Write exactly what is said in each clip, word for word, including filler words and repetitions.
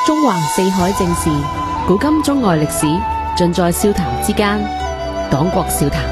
中橫四海正事，古今中外歷史，盡在笑談之間。黨國笑談。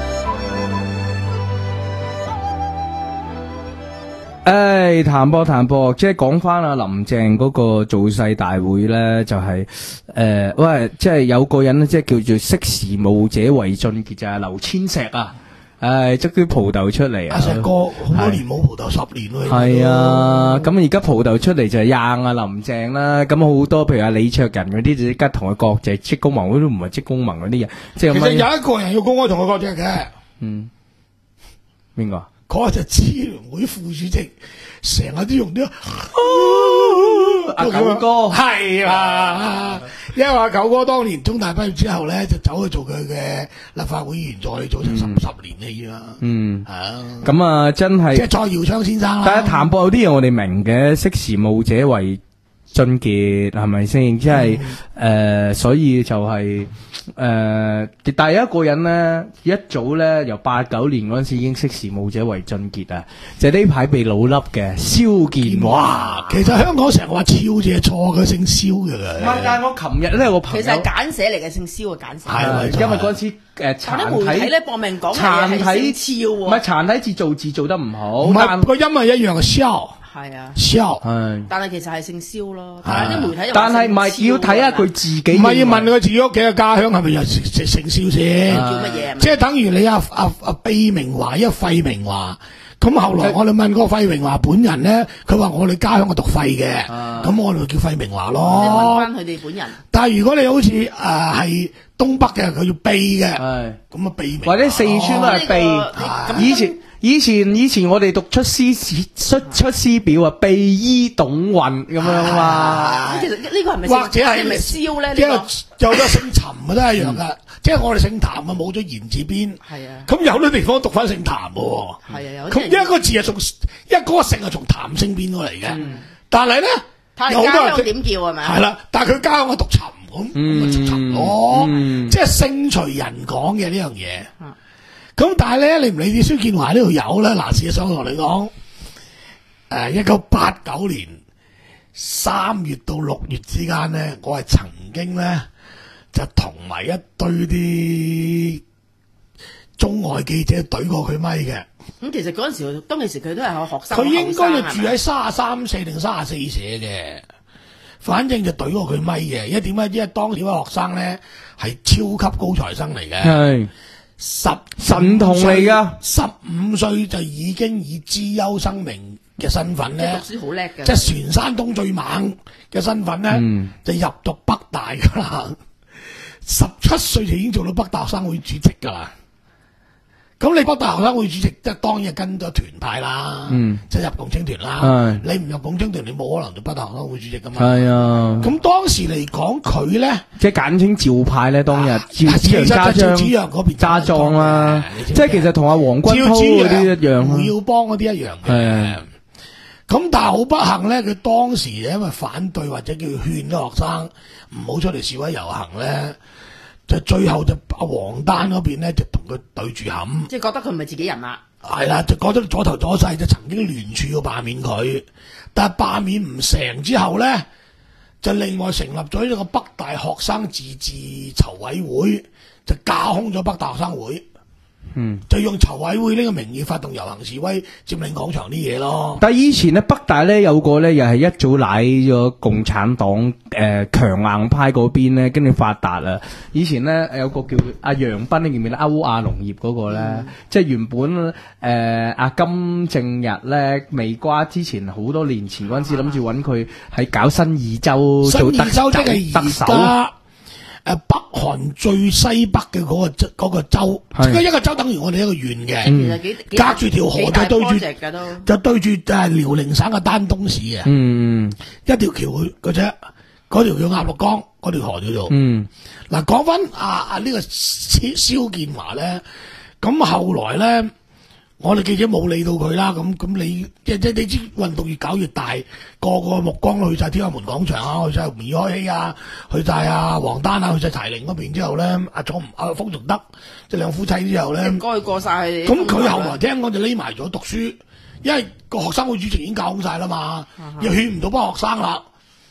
誒，談波談波，即係講翻阿林鄭嗰個造勢大會咧，就係、是、誒、呃，喂，即係有個人咧，即係叫做識時務者為俊傑，就係劉千石啊。誒，捉啲蒲頭出嚟啊！ 阿石哥好多年冇蒲頭，十年咯。 係啊，咁而家蒲頭出嚟就係硬啊林鄭啦。咁好多譬如阿李卓人嗰啲，就即刻同佢割席，職工盟嗰啲都唔係職工盟嗰啲人。即係其實有一個人要公開同佢割席嘅。嗯， 邊個？ 嗰個就支聯會副主席，成日都用啲阿九哥係啊，因為阿九哥當年中大畢業之後咧，就走去做佢嘅立法會議員，再做成十十年啦，已經。嗯，係啊。咁啊，真係即係蔡耀昌先生啦。 但係譚博有啲嘢我哋明嘅，識時務者為俊傑係咪先？即係誒、嗯呃，所以就係、是、誒、呃，但係有一個人咧，一早咧由八九年嗰陣時已經識時務者為俊傑啊，就呢、是、排被老笠嘅蕭建華。 其實香港成日話超字係錯嘅，姓蕭嘅。唔係，但係我琴日咧有個朋友， 其實係簡寫嚟嘅，姓蕭嘅簡寫。 係，因為嗰陣時誒殘體咧搏命講殘體超喎， 唔係殘體字做字做得唔好， 唔係個音係一樣嘅蕭。 係啊， 蕭， 但係其實係姓蕭咯。但係啲媒體又但係唔係要睇下佢自己， 唔係要問佢自己屋企嘅家鄉係咪又姓姓蕭先？ 叫乜嘢？ 即係等於你阿阿阿畢明華，一個費明華。咁後來我哋問個費明華本人咧，佢話我哋家鄉係讀費嘅，咁我哋叫費明華咯。 你問翻佢哋本人。但係如果你好似誒係東北嘅，佢要秘嘅，咁啊秘明或者四川都係秘。以前。以前以前我哋讀出師出出師表啊，秘醫董運咁樣嘛。 其實呢個係咪或者係咪蕭咧？ 因為有得姓陳嘅都係一樣噶，即係我哋姓譚啊，冇咗言字邊。係啊。咁有啲地方讀翻姓譚喎。係啊，有。咁一個字係從一個姓係從譚姓變過嚟嘅，但係咧有好多人點叫係咪？ 係啦，但係佢家鄉讀陳咁，咁咪讀陳咯。即係姓隨人講嘅呢樣嘢。咁但係咧，你唔理啲蕭建華呢度有咧，嗱，事實上同你講，誒，一九八九年三月到六月之間咧，我係曾經咧就同埋一堆啲中外記者懟過佢咪嘅。 咁其實嗰陣時，當其時佢都係學生， 佢應該就住喺卅三四定卅四社嘅，反正就懟過佢咪嘅。因為點解？因為當時嗰學生咧係超級高材生嚟嘅。係。十神童嚟噶， 十五歲就已經以資優生名嘅身份咧， 讀書好叻嘅， 即係全山東最猛嘅身份咧，嗯、就入讀北大噶啦。十七歲就已經做到北大學生會主席噶啦。咁你北大學生會主席即係當然跟咗團派啦，嗯、即係入共青團啦。你唔入共青團，你冇可能做北大學生會主席噶嘛。係啊。咁當時嚟講，佢咧即係簡稱趙派咧，當日趙紫陽家莊嗰邊家莊啦，即係其實同阿黃君濤嗰啲一樣， 胡耀邦嗰啲一樣嘅。咁但係好不幸咧，佢當時因為反對或者叫勸啲學生唔好出嚟示威遊行咧。就最後就阿黃丹嗰邊咧就同佢對住冚， 即係覺得佢唔係自己人啦。 係啦，就覺得左頭左勢，就曾經聯署要罷免佢，但係罷免唔成之後咧，就另外成立咗一個北大學生自治籌委會，就架空咗北大學生會。嗯，就用籌委會呢個名義發動遊行示威，佔領廣場啲嘢咯。 但係以前咧，北大咧有個咧，又係一早賴咗共產黨誒強硬派嗰邊咧，跟住發達啦。以前咧有個叫阿楊斌，你記唔記得歐亞農業嗰個咧？嗯、即係原本誒阿、呃、金正日咧，未瓜之前好多年前嗰陣時諗住揾佢喺搞新義州做特首， 即係特首。誒，北韓最西北嘅嗰個州，嗰個州，即係一個州等於我哋一個縣嘅，嗯、隔住條河就對住，就對住誒遼寧省嘅丹東市嘅，嗯、一條橋嗰隻，嗰條叫鴨綠江，嗰條河叫做。嗱、嗯，講翻阿阿呢個蕭建華咧，咁後來咧。我哋記者冇理到佢啦，咁咁你即即你知運動越搞越大，個個目光去晒天安門廣場啊，去晒吾爾開希啊，去晒啊黃丹啊，去晒柴玲嗰邊之後咧，阿左阿封仲德即兩夫妻之後咧， 應該過晒。 咁佢後來聽講就匿埋咗讀書，因為個學生會主席已經教晒啦嘛，又勸唔到班學生啦。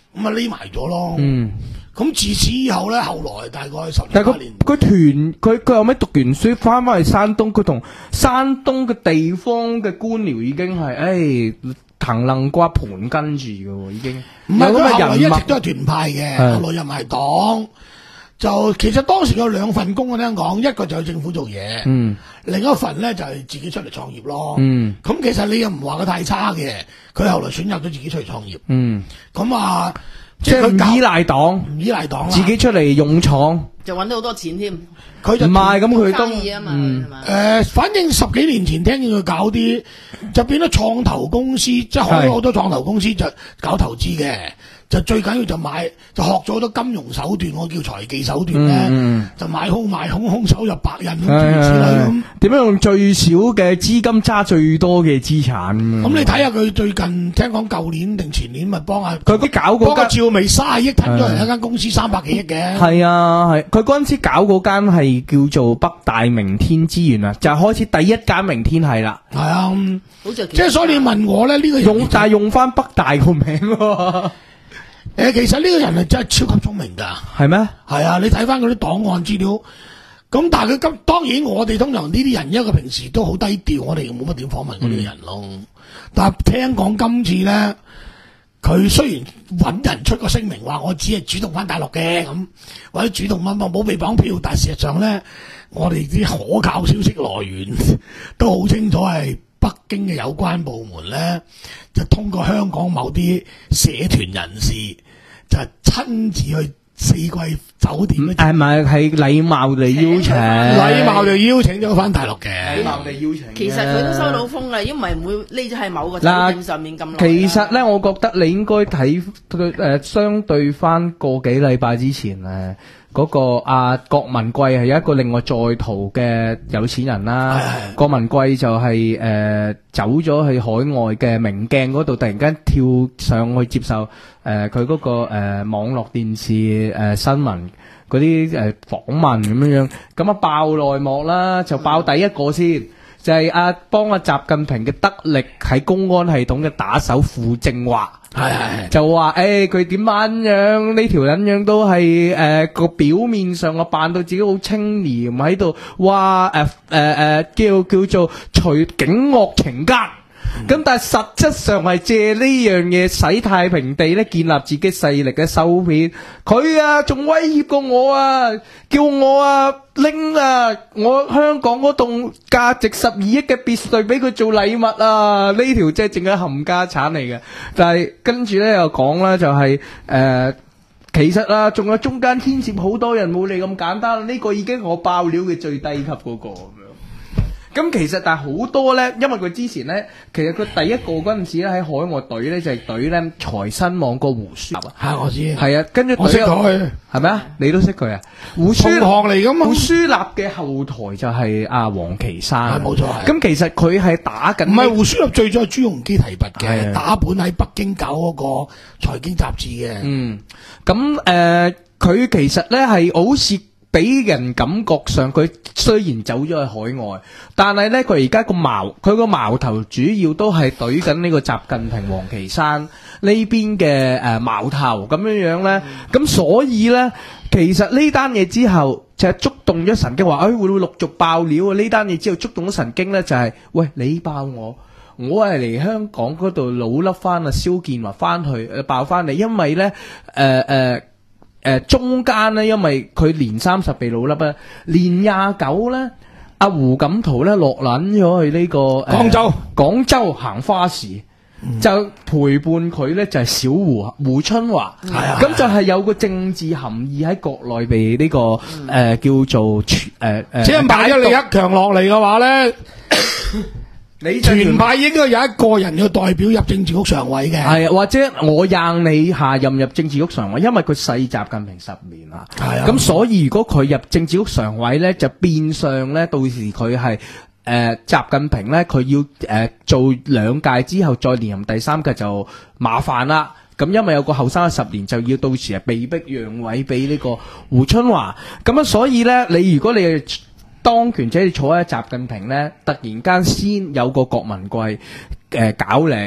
咁啊匿埋咗咯。 嗯。 咁自此以後咧，後來大概十但係年八年， 佢佢團佢佢後尾讀完書翻翻去山東，佢同山東嘅地方嘅官僚已經係誒藤楞瓜盤跟住嘅喎，已經唔係佢後來一直有咁嘅人物都係團派嘅， 係後來又唔係黨。就其實當時有兩份工，我聽講，一個就係政府做嘢， 嗯， 另一份咧就係自己出嚟創業咯。 嗯， 咁其實你又唔話佢太差嘅，佢後來選擇咗自己出嚟創業。 嗯， 咁啊， 即係唔依賴黨， 唔依賴黨啦， 自己出嚟勇闖， 就揾到好多錢添。 佢就唔係咁佢都生意啊嘛， 嗯係嘛？ 誒，反正十幾年前聽見佢搞啲，就變咗創投公司，即係開咗好多創投公司就搞投資嘅。就最緊要就買，就學咗好多金融手段，我叫財技手段咧， 嗯、 就買空賣空，空手入白印咁諸如此類咁。 點樣用最少嘅資金揸最多嘅資產？ 咁你睇下佢最近聽講舊年定前年咪幫下佢啲搞嗰間趙薇卅億吞咗嚟一間公司三百幾億嘅。 係啊，係佢嗰陣時搞嗰間係叫做北大明天資源啊，就係開始第一間明天係啦。 係啊， 嗯、好似即係所以你問我咧，呢、這個人用但係用翻北大個名喎。 誒，其實呢個人係真係超級聰明噶， 係咩？ 係啊，你睇翻嗰啲檔案資料，咁但係佢今當然我哋通常呢啲人，因為佢平時都好低調，我哋冇乜點訪問嗰啲人咯。嗯、但係聽講今次咧，佢雖然搵人出個聲明話我只係主動翻大陸嘅咁，或者主動乜乜冇被綁票，但係事實上咧，我哋啲可靠消息來源都好清楚係。北京嘅有關部門咧，就通過香港某啲社團人士，就親自去四季酒店咧。 係咪係禮貌地邀請？ 禮貌地邀請咗翻大陸嘅。 禮貌地邀請。 其實佢都收到風啦，因為唔會匿咗喺某個酒店上面咁耐。 其實咧，我覺得你應該睇誒相對翻個幾禮拜之前誒。嗰、那個阿、啊、郭文貴係有一個另外在逃嘅有錢人啦，郭文貴就係、是、誒、呃、走咗去海外嘅明鏡嗰度，突然間跳上去接受誒佢嗰個誒、呃、網絡電視誒、呃、新聞嗰啲誒訪問咁樣樣，咁啊爆內幕啦，就爆第一個先，就係阿幫阿習近平嘅得力喺公安系統嘅打手傅政華。 係係就話誒佢點樣樣呢條撚樣都係誒個表面上我扮到自己好清廉喺度，哇誒誒誒叫叫做除警惡懲奸，咁、嗯、但係實質上係借呢樣嘢洗太平地咧，建立自己勢力嘅收片。佢啊仲威脅過我啊，叫我啊拎啊我香港嗰棟價值十二億嘅別墅俾佢做禮物啊！呢條即係淨係冚家產嚟嘅。但係跟住咧又講啦，就係、是、誒、呃、其實啊仲有中間牽涉好多人，冇你咁簡單。呢、這個已經係我爆料嘅最低級嗰、那個。咁其實但係好多咧，因為佢之前咧，其實佢第一個嗰陣時咧喺海外隊咧就係隊咧財新網個胡舒立啊， 係我知， 係啊，跟住我識佢， 係咪啊？你都識佢啊？胡舒同行嚟噶嘛？ 胡舒立嘅後台就係阿黃岐山， 冇錯。 咁其實佢係打緊， 唔係胡舒立最早係朱鎔基提拔嘅，打本喺北京搞嗰個財經雜誌嘅。 嗯，咁誒，佢、呃、其實咧係好似。俾人感覺上佢雖然走咗去海外，但係咧佢而家個矛佢個矛頭主要都係懟緊呢個習近平、黃岐山呢邊嘅誒矛頭咁樣樣咧，咁、嗯、所以咧其實呢單嘢之後就係觸動咗神經，話誒、哎、會唔會陸續爆料啊？呢單嘢之後觸動咗神經咧，就係、是、喂你爆我，我係嚟香港嗰度老笠翻啊，蕭建華翻去誒爆翻嚟，因為咧誒誒。呃呃誒、呃，中間咧，因為佢年三十被老笠啊，年廿九咧，阿胡錦濤咧落撚咗去呢、這個廣州，廣、呃、州行花市，嗯、就陪伴佢咧就係、是、小胡胡春華，係啊，咁就係有個政治含義喺國內被呢、這個誒、嗯呃、叫做誒誒， 即係買咗李克強落嚟嘅話咧。你團派應該有一個人要代表入政治局常委嘅， 係啊，或者我讓你下任入政治局常委，因為佢細習近平十年啦，係啊，咁所以如果佢入政治局常委咧，就變相咧，到時佢係誒習近平咧，佢要誒、呃、做兩屆之後再連任第三屆就麻煩啦。咁因為有個後生嘅十年，就要到時係被逼讓位俾呢個胡春華，咁啊，所以咧，你如果你係當權者，你坐喺習近平咧，突然間先有個郭文貴誒、呃、搞你，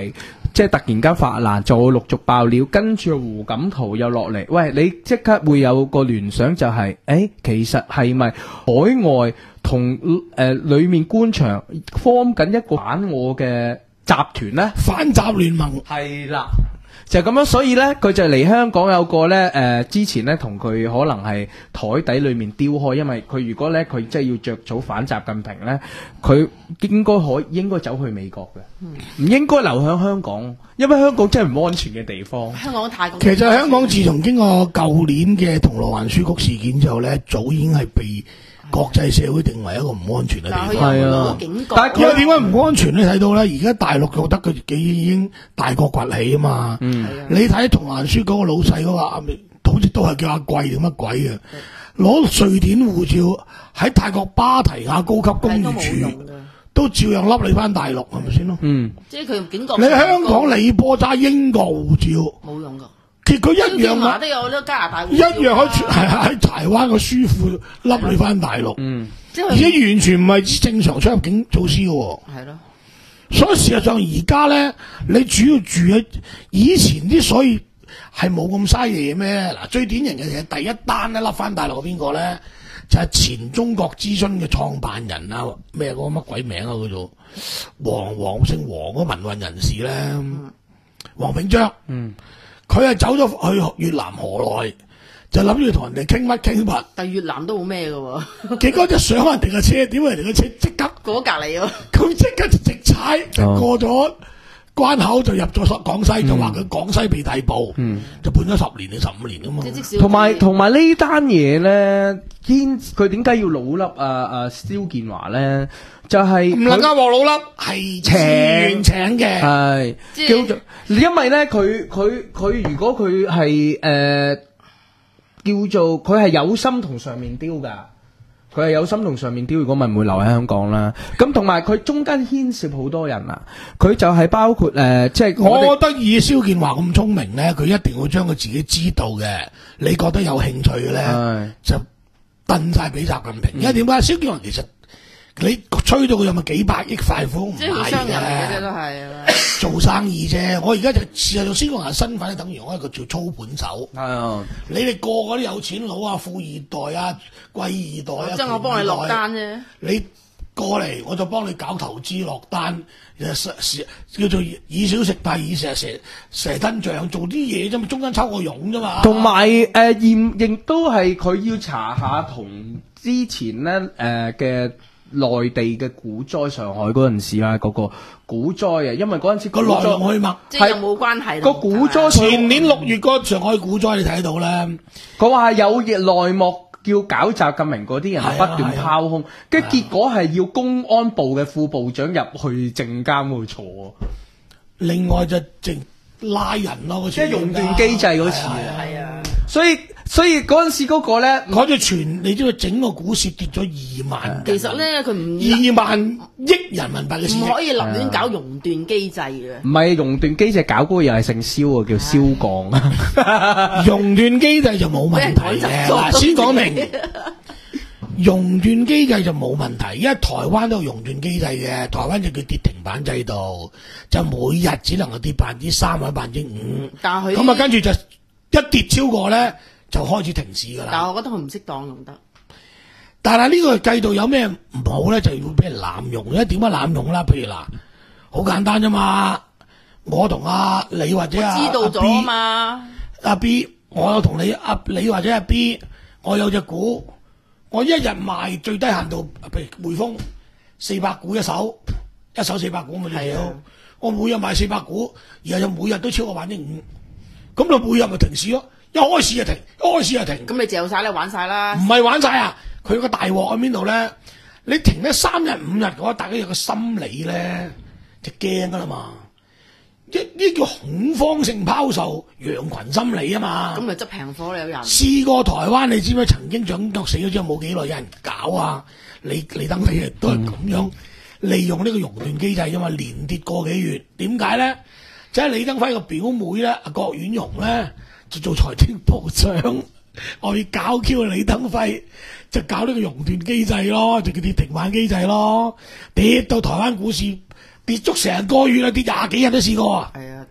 即係突然間發難，就會陸續爆料，跟住胡錦濤又落嚟，喂，你即刻會有個聯想就係、是，誒、欸，其實係咪海外同誒、呃、裏面官場 form 緊一個反我嘅集團呢？ 反習聯盟係啦。就咁樣，所以咧，佢就嚟香港有個咧，誒、呃，之前咧同佢可能係台底裏面丟開，因為佢如果咧佢即係要着草反習近平咧，佢應該可應該走去美國嘅，唔、嗯、應該留喺香港，因為香港真係唔安全嘅地方。 香港太其實香港自從經過舊年嘅銅鑼灣書局事件之後咧，早已經係被國際社會定為一個唔安全嘅地方。 係啊， 但係佢點解唔安全？你睇到咧，而家大陸覺得佢已經大國崛起啊嘛。嗯，你睇銅鑼灣書嗰個老細嗰個，好似都係叫阿貴定乜鬼嘅，攞瑞典護照喺泰國芭提雅高級公寓住，都照樣笠你翻大陸，係咪先咯？嗯，即係佢警覺。你香港李波揸英國護照冇用噶。其實佢一樣啊，都有啲加拿大護照一樣喺係喺台灣個書庫笠你翻大陸，嗯，而且完全唔係正常出入境措施嘅，係咯。所以事實上而家咧，你主要住喺以前啲，所以係冇咁嘥嘢咩？嗱，最典型嘅嘢，第一單咧笠翻大陸嘅邊個咧？就係、是、前中國諮詢嘅創辦人啊，咩嗰個乜鬼名啊？叫做黃黃姓黃嗰民運人士咧，黃炳章，嗯。佢係走咗去越南河內，就諗住同人哋傾乜傾乜。但係越南都好咩嘅喎，結果就上人哋嘅車，點解人哋嘅車即刻過隔離喎？佢即刻就直踩就過咗關口，就入咗廣西，嗯、就話佢廣西被逮捕，嗯、就判咗十年定十五年啊嘛。 同埋同埋呢單嘢咧，牽佢點解要老笠啊啊蕭建華咧？就係唔能夠話老笠係請請嘅， 係叫做，因為咧佢佢佢如果佢係誒叫做佢係有心同上面丟噶，佢係有心同上面丟，如果咪唔會留喺香港啦。咁同埋佢中間牽涉好多人啊，佢就係包括誒、呃，即係我，我覺得以蕭建華咁聰明咧，佢一定會將佢自己知道嘅，你覺得有興趣嘅咧，就燉晒俾習近平。因為點解蕭建華其實？你吹到佢有咪幾百億快款唔係嘅，都係做生意啫。我而家就事實上蕭建華身份咧，等於我一個做操盤手。係啊，你哋個個都有錢佬啊、富二代啊、貴二代啊，即係我幫你落單啫。你過嚟我就幫你搞投資落單，叫做以小食大，以蛇蛇蛇吞象，做啲嘢啫嘛，中間抽個傭啫嘛。 同埋誒驗亦都係佢要查下同之前咧誒嘅。內地嘅股災，上海嗰陣時啦，嗰、嗰個股災啊，因為嗰陣時個來龍去脈即係有冇關係？ 個股災前年六月嗰上海股災，你睇到咧， 佢話有內幕叫搞習近平嗰啲人不斷拋空，跟住、啊啊、結果係要公安部嘅副部長入去證監去坐。 另外就淨拉人咯， 即係熔斷機制嗰次。 係啊， 所以。所以嗰陣時嗰個咧， 嗰隻全你知道整個股市跌咗二萬， 其實咧佢唔二萬億人民幣嘅市值， 唔可以立亂搞熔斷機制嘅。 唔係熔斷機制搞嗰個又係姓蕭啊，叫蕭鋼。 熔斷機制就冇問題嘅，嗱先講明，熔斷機制就冇問題，因為台灣都有熔斷機制嘅，台灣就叫跌停板制度，就每日只能夠跌百分之三或者百分之五，但係咁啊，跟住就一跌超過咧。就開始停市㗎啦。 但係我覺得佢唔適當用得。 但係呢個制度有咩唔好咧？就要俾人濫用。因為點解濫用啦？譬如嗱，好簡單啫嘛。我同阿你或者阿知道咗啊嘛。 阿 B， 我有同你阿你或者阿 B， 我有隻股，我一日賣最低限度，譬如匯豐四百股一手，一手四百股咪最少。我每日賣四百股，然後就每日都超過百分之五，咁就每日咪停市咯。一開始就停，一開始就停。 咁你嚼晒咧，玩晒啦。 唔係玩晒啊！佢個大鑊喺邊度咧？你停咧三日五日嘅話，大家有個心理咧就驚噶啦嘛。一呢叫恐慌性拋售，羊群心理啊嘛。 咁咪執平貨有人。 試過台灣，你知唔知曾經蔣作死咗之後冇幾耐，有人搞啊？李李登輝都係咁樣利用呢個熔斷機制啫嘛，連跌個幾月。點解咧？就係李登輝個表妹咧，阿郭婉容咧。就做財政部長，我要搞 Q 李登輝，就搞呢個熔斷機制咯，就叫跌停板機制咯，跌到台灣股市跌足成個月啦，跌廿幾日都試過啊！ 係啊，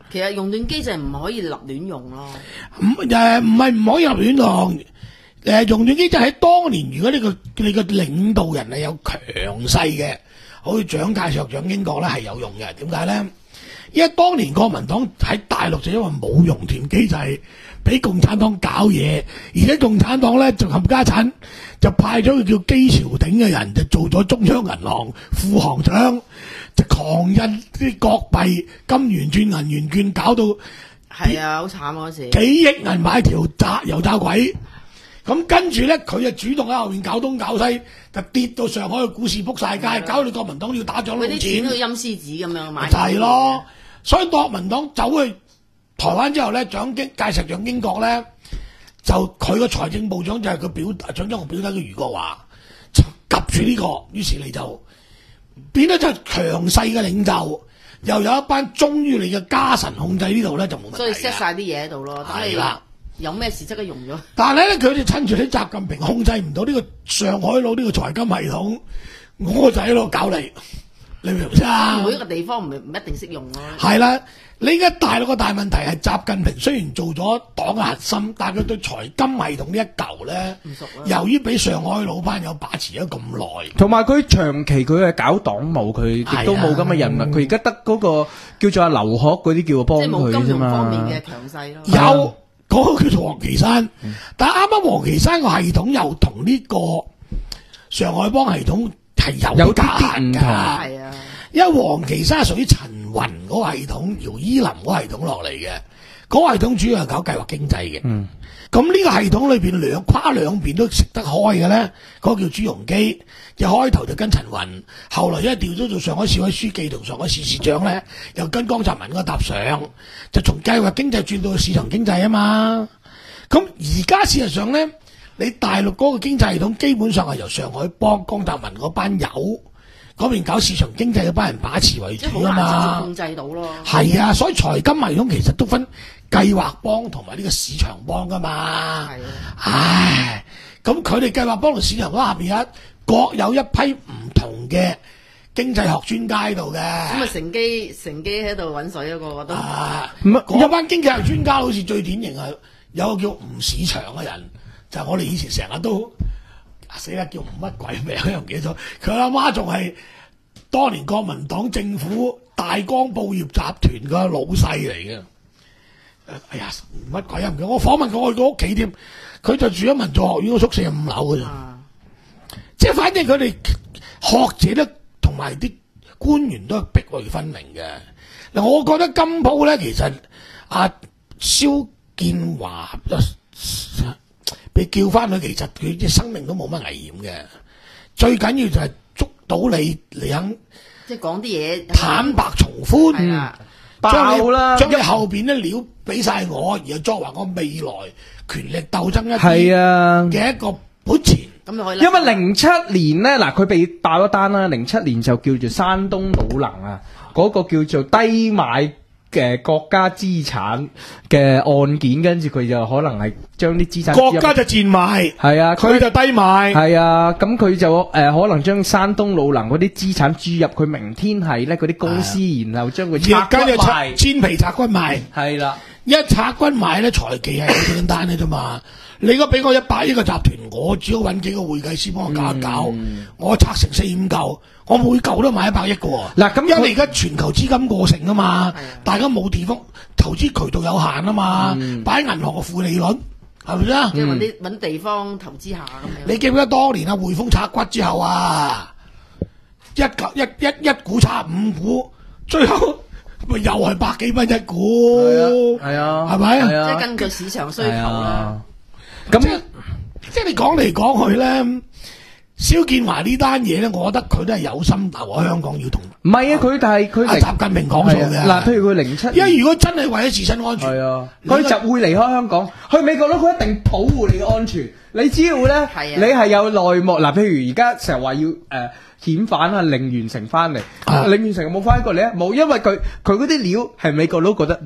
其實熔斷機制唔可以立亂用咯。 唔誒唔係唔可以立亂用。誒熔斷機制喺當年，如果呢、這個你個領導人係有強勢嘅，好似蔣介石、蔣經國咧係有用嘅。點解咧？因為當年國民黨喺大陸就因為冇熔斷機制，俾共產黨搞嘢，而且共產黨咧就冚家產，就派咗個叫姬朝鼎嘅人，就做咗中央銀行副行長，就狂印啲國幣、金圓券、銀元券，搞到係啊，好慘嗰時幾億銀買條炸油炸鬼。咁跟住咧，佢就主動喺後面搞東搞西，就跌到上海嘅股市撲晒街，搞到國民黨要打仗攞錢。 嗰啲錢都陰獅子咁樣買。 就係咯，所以國民黨走去台灣之後咧，蔣經介石、蔣經國咧，就佢個財政部長就係佢表蔣經國表弟嘅余國華，就夾住呢個，於是你就變得就係強勢嘅領袖，又有一班忠於你嘅家臣控制呢度咧，就冇問題。 所以 set 晒啲嘢喺度咯， 係啦。 有咩事即刻用咗？ 但係咧，佢哋趁住啲習近平控制唔到呢個上海佬呢個財金系統，我就喺度搞你，你明唔明啊？ 每一個地方唔唔一定識用咯。 係啦，你而家大陸個大問題係習近平雖然做咗黨嘅核心，但係佢對財金系統呢一嚿咧， 唔熟啊。 由於俾上海佬班友把持咗咁耐， 同埋佢長期佢係搞黨務，佢亦都冇咁嘅人物，佢而家得嗰個叫做阿劉鶴嗰啲叫幫即係冇金佢啫融方面嘛。 嘅強勢咯。 有嗰、那個叫做王岐山，嗯、但係啱啱王岐山個系統又同呢個上海幫系統係有有隔閡㗎， 係啊， 因為王岐山係屬於陳雲嗰個系統，姚依林嗰個系統落嚟嘅，嗰、那個系統主要係搞計劃經濟嘅。嗯，咁呢個系統裏邊兩跨兩邊都食得開嘅咧，嗰、那個叫朱鎔基，一開頭就跟陳雲，後來一調咗做上海市委書記同上海市市長咧，又跟江澤民嗰個搭上，就從計劃經濟轉到市場經濟啊嘛。咁而家事實上咧，你大陸嗰個經濟系統基本上係由上海幫江澤民嗰班友嗰邊搞市場經濟嘅班人把持為主啊嘛， 控制到咯。 係啊，所以財金系統其實都分計劃幫同埋呢個市場幫噶嘛。係啊，唉，咁佢哋計劃幫同市場幫下邊一各有一批唔同嘅經濟學專家喺度嘅。咁啊， 乘機乘機喺度揾水啊，個個都。 啊，嗰班經濟學專家好似最典型係有個叫吳市祥嘅人，就係、我哋以前成日都死啦，叫吳乜鬼名又唔記得咗。佢阿媽仲係當年國民黨政府大江報業集團嘅老細嚟嘅。哎呀，乜鬼啊唔記得，我訪問過佢個屋企添，佢就住喺文藻學院個宿舍五樓嘅啫。啊、即係反正佢哋學者咧，同埋啲官員都係壁壘分明嘅。嗱，我覺得今鋪咧，其實阿蕭建華被叫翻去，其實佢嘅生命都冇乜危險嘅。最緊要就係捉到你，你肯即係講啲嘢坦白從寬。 係啊， 爆啦！ 將你後邊啲料俾晒我，然後作為我未來權力鬥爭一係啊嘅一個本錢。 咁就可以。 因為零七年咧，嗱佢被爆咗單啦，零七年就叫做山東魯能啊，嗰、那個叫做低買嘅國家資產嘅案件，跟住佢就可能係將啲資產國家就賤賣， 係啊， 佢就低買， 係啊，咁佢就誒、呃、可能將山東魯能嗰啲資產注入佢明天係咧嗰啲公司，啊、然後將佢拆骨賣，煎皮拆骨賣，係啦，一拆骨賣咧財技係好簡單嘅啫嘛。你如果俾我一百億個集團，我只好揾幾個會計師幫我搞一搞，嗯、我拆成四五嚿，我每嚿都買一百億嘅喎。嗱，咁因為而家全球資金過剩啊嘛，嗯、大家冇地方投資渠道有限啊嘛，擺喺銀行嘅負利率係咪先？即係揾啲揾地方投資下咁樣。你記唔記得當年啊匯豐拆骨之後啊，一嚿一一一股拆五股，最後咪又係百幾蚊一股，係啊，係咪？即係根據市場需求啦。咁即係即係你講嚟講去咧，蕭建華呢單嘢咧，我覺得佢都係有心留喺香港要同。唔係啊，佢但係佢習近平講數嘅。嗱，譬如佢零七，因為如果真係為咗自身安全，係啊，佢就會離開香港去美國咯。佢一定保護你嘅安全。你只要咧，你係有內幕嗱，譬如而家成日話要誒遣返啊，令完成翻嚟，令完成冇翻過嚟啊，冇，因為佢佢嗰啲料係美國佬覺得。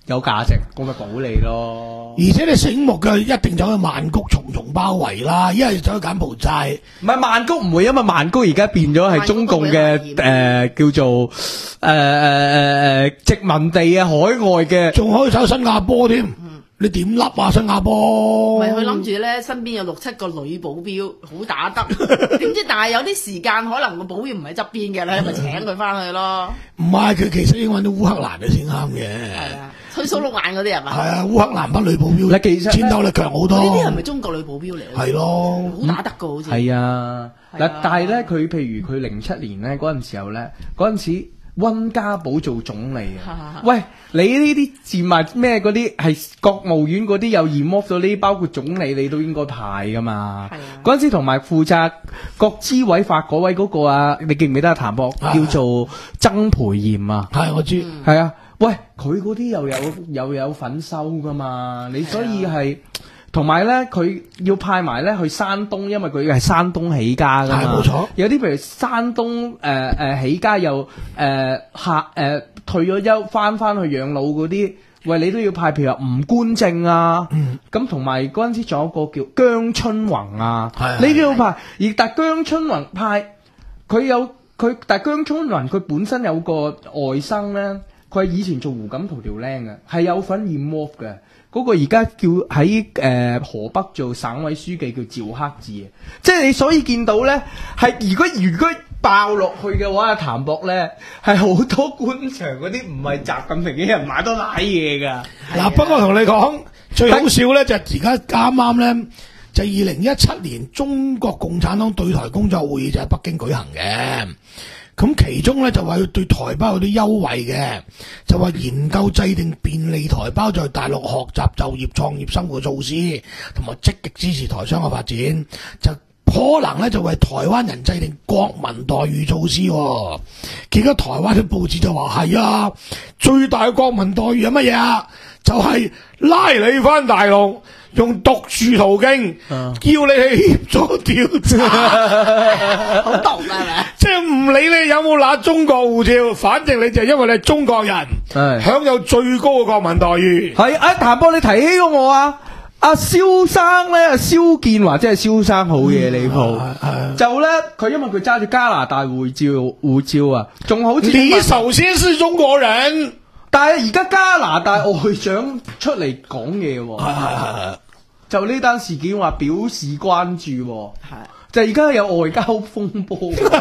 有價值，咁咪保你咯。 而且你醒目嘅一定走去曼谷重重包圍啦，一係走去柬埔寨。 唔係曼谷唔會，因為曼谷而家變咗係中共嘅誒、呃、叫做誒誒誒殖民地啊，海外嘅， 仲可以走新加坡添。嗯你點笠啊新加坡？ 咪佢諗住咧，身邊有六七個女保鏢，好打得。點知但係有啲時間，可能個保鏢唔喺側邊嘅，你咪請佢翻去咯。 唔係，佢其實應該揾到烏克蘭嘅先啱嘅。 係啊，吹蘇碌眼嗰啲係嘛？ 係啊，烏克蘭班女保鏢， 嗱其實戰鬥力強好多。 呢啲係咪中國女保鏢嚟？ 係咯， 好打得噶，好似。 係啊，嗱，但係咧，佢譬如佢零七年咧嗰陣時候咧，嗰陣時。溫家寶做總理啊！喂，你呢啲賤物咩嗰啲係國務院嗰啲有 remove 咗呢？包括總理你都應該派噶嘛？嗰陣時同埋負責國資委發嗰位嗰個啊，你記唔記得啊？譚博叫做曾培炎啊？ 係我知， 係啊！喂，佢嗰啲又有又有份收噶嘛？你所以係。同埋咧，佢要派埋咧去山東，因為佢係山東起家噶嘛。 係冇錯。 有啲譬如山東誒誒、呃、起家又誒客誒退咗休翻翻去養老嗰啲，喂你都要派，譬如話吳官正啊。咁同埋嗰陣時仲有個叫姜春宏啊，你都要派。而但姜春宏派佢有佢，但姜春宏佢本身有個外甥咧，佢係以前做胡錦濤條僆嘅，係有份驗 move 嘅。嗰個而家叫喺誒、呃、河北做省委書記叫趙克志，即係你所以見到咧，係如果如果爆落去嘅話，譚博咧係好多官場嗰啲唔係習近平嘅人買多奶嘢㗎。嗱、 啊，不過同你講最好笑咧，就而家啱啱咧，就二零一七年中國共產黨對台工作會議就喺北京舉行嘅。咁其中咧就話要對台胞有啲優惠嘅，就話研究制定便利台胞在大陸學習、就業、創業、生活措施，同埋積極支持台商嘅發展，就可能咧就為台灣人制定國民待遇措施。結果台灣啲報紙就話係啊，最大嘅國民待遇係乜嘢啊？就係、是、拉你翻大陸。用特殊途徑、啊、叫你去協助調查， 好毒係咪？ 即係唔理你有冇拿中國護照，反正你就因為你係中國人，享有最高嘅國民待遇。 係啊，譚博你提起過我啊，阿蕭生咧，蕭建華即係蕭生好嘢離譜，就咧佢因為佢揸住加拿大護照護照啊，仲好似你首先是中國人。 但係而家加拿大外長出嚟講嘢，係係係，就呢單事件話表示關注，係就而家有外交風波，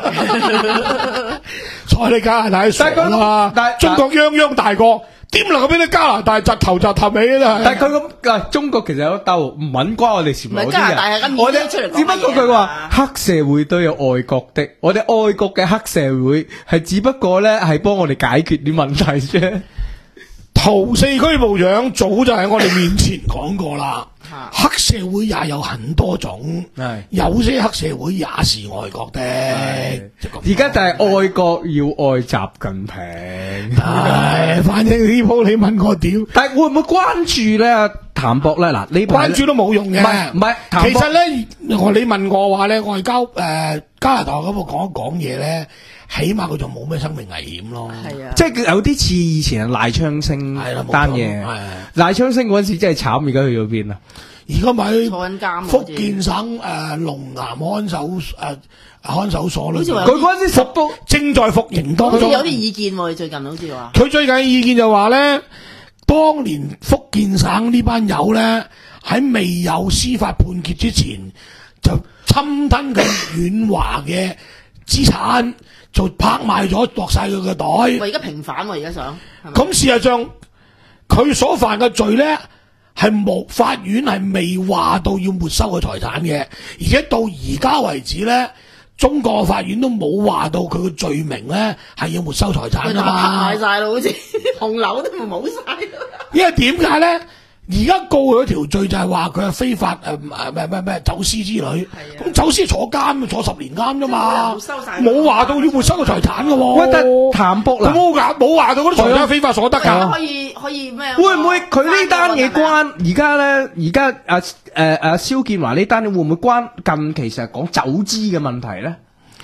睬你加拿大傻啦，但係中國泱泱大國，點能夠俾你加拿大窒頭窒頭尾啊？ 但係佢咁啊，中國其實有兜唔穩關我哋事，唔係加拿大係咁我哋出嚟， 只不過佢話黑社會都有愛國的，我哋愛國嘅黑社會係只不過咧係幫我哋解決啲問題啫。 陶四區部長早就喺我哋面前講過啦，黑社會也有很多種，有些黑社會也是愛國的。 而家就係愛國要愛習近平。 唉，反正呢鋪你問我點， 但係會唔會關注咧？譚博咧嗱，你關注都冇用嘅。唔係唔係， 其實咧，我你問我話咧，外交誒、呃、加拿大嗰度講一講嘢咧。起碼佢就冇咩生命危險咯，係啊，即係有啲似以前賴昌星單嘢，賴昌星嗰陣時真係慘，而家去咗邊啊？ 而家咪坐緊監， 福建省誒龍南看守誒、呃、看守所啦， 佢嗰陣時服到正在服刑當中， 好似有啲意見喎，最近好似話， 佢最近嘅意見就話咧，當年福建省呢班友咧喺未有司法判決之前，就侵吞佢遠華嘅資產。就拍賣咗落晒佢嘅袋。 我而家平反喎，而家想。 咁事實上，佢所犯嘅罪咧，係冇法院係未話到要沒收嘅財產嘅，而且到而家為止咧，中國法院都冇話到佢嘅罪名咧係要沒收財產啊嘛。 拍賣晒咯，好似紅樓都冇晒。 因為點解咧？而家告佢條罪就係話佢係非法誒誒咩咩咩走私之類，咁走私坐監坐十年監啫嘛，冇話到要沒收個財產嘅喎。 喂，但譚博嗱， 冇話冇話到嗰啲財產非法所得㗎。 可以可以咩？ 會唔會佢呢單嘢關而家咧？而家阿誒阿蕭建華呢單嘢會唔會關近期成日講走資嘅問題咧？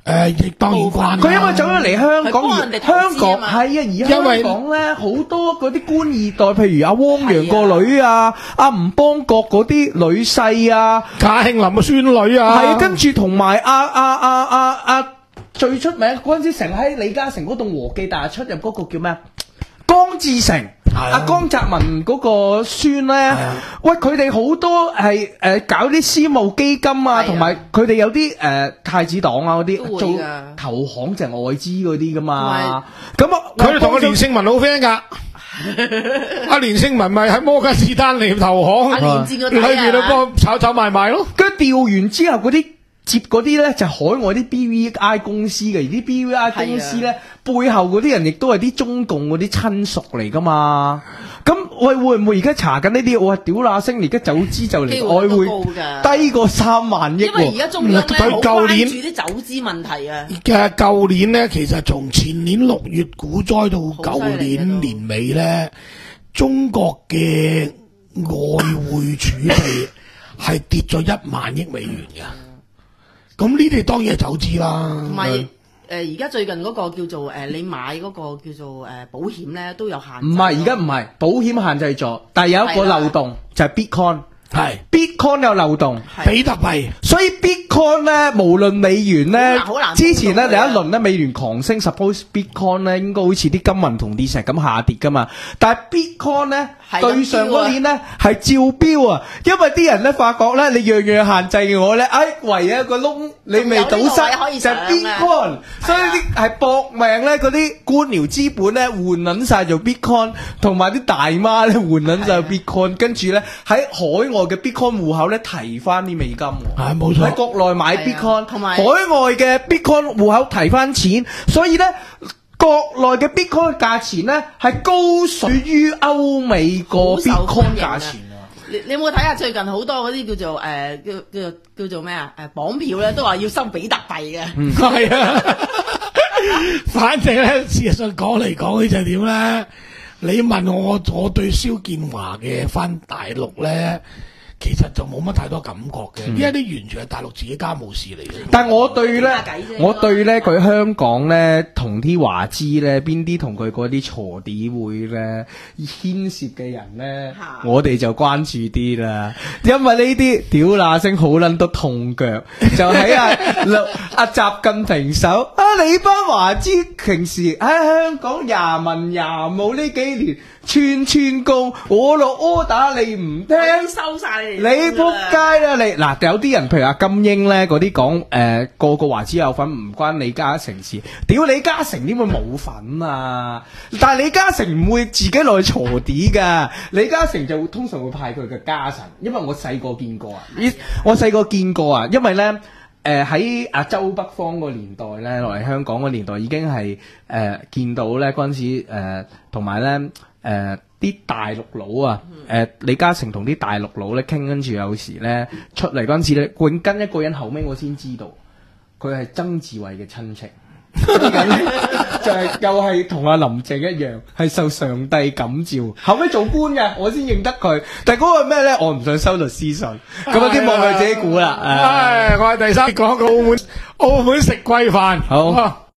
誒，亦當然關。 佢因為走咗嚟香港， 係幫人哋投香資啊嘛港係啊，而香港咧好多嗰啲官二代，譬如阿汪洋個女啊，阿吳邦國嗰啲女婿啊， 嘉慶林嘅孫女啊， 係啊，跟住同埋阿阿阿阿阿最出名嗰陣時，成日喺李嘉誠嗰棟和記大廈出入嗰個叫咩啊？江志成。阿江澤民嗰個孫咧，喂佢哋好多係誒搞啲私募基金啊，同埋佢哋有啲誒太子黨啊嗰啲做投行就係外資嗰啲噶嘛，咁啊佢哋同個連勝文好 friend 噶，阿連勝文咪喺摩根士丹利投行， 喺住度幫炒炒賣賣咯， 跟住調完之後嗰啲。接嗰啲咧就係海外啲 B V I 公司嘅，而啲 B V I 公司咧背後嗰啲人亦都係啲中共嗰啲親屬嚟噶嘛。咁喂會唔會而家查緊呢啲？我話屌那星，而家走資就嚟外匯低過三萬億喎。 因為而家中央咧好關注啲走資問題啊。 嘅舊年咧，其實從前年六月股災到舊年年尾咧，中國嘅外匯儲備係跌咗一萬億美元嘅。咁呢啲當然係走資啦， 同埋誒而家最近嗰個叫做誒、呃、你買嗰個叫做誒、呃、保險咧都有限制。 唔係而家唔係保險限制咗，但係有一個漏洞就係 Bitcoin。 係 Bitcoin 有漏洞， 比特幣， 所以 Bitcoin 咧，無論美元咧，之前咧第一輪咧美元狂升 ，suppose Bitcoin 咧應該好似啲金銀同啲石咁下跌噶嘛，但係 Bitcoin 咧對上嗰年咧係照標啊，因為啲人咧發覺咧你樣樣限制我咧，哎唯有一個窿你未堵塞就係 Bitcoin，所以啲係搏命咧嗰啲官僚資本咧換撚晒做 Bitcoin， 同埋啲大媽咧換撚晒 Bitcoin， 跟住咧喺海外嘅 Bitcoin 戶口咧提翻啲美金， 係冇錯。 喺國內買 Bitcoin，海外嘅 Bitcoin 戶口提翻錢，所以咧國內嘅 Bitcoin 價錢咧係高水於歐美個 Bitcoin 價錢啊！ 你你有冇睇下最近好多嗰啲叫做誒、呃、叫叫叫做咩啊？誒綁票咧都話要收比特幣嘅， 係、嗯、啊。反正咧，事實上講嚟講去就係點咧？你問我，我對蕭建華嘅返大陸咧？其實就冇乜太多感覺嘅，因為啲完全係大陸自己家務事嚟嘅。 但係我對咧，我對咧佢香港咧同啲華資咧，邊啲同佢嗰啲鋤地會咧牽涉嘅人咧，我哋就關注啲啦。因為呢啲屌那聲好撚都痛腳，就喺阿阿習近平手啊！你班華資平時喺香港廿文廿武呢幾年。串串工，我落 order 你唔聽， 收晒你， 你仆街啦你！嗱，有啲人譬如阿金英咧，嗰啲講誒個個華資有份，唔關李嘉誠事。屌李嘉誠點會冇份啊？但係李嘉誠唔會自己落去鋤地噶，李嘉誠就通常會派佢嘅家臣，因為我細個見過啊，我細個見過啊，因為咧。誒喺阿周北方個年代咧，落嚟香港個年代已經係誒、呃、見到咧嗰陣時誒，同埋咧誒啲大陸佬啊，誒、呃、李嘉誠同啲大陸佬咧傾，跟住有時咧出嚟嗰陣時咧，冠跟一個人後尾我先知道，佢係曾志偉嘅親戚。就係又係同阿林鄭一樣，係受上帝感召，後尾做官嘅，我先認得佢。但係嗰個咩咧，我唔想收律師信，咁啊啲網友自己估啦。唉， 我係第三講個澳門，澳門食貴飯。 好。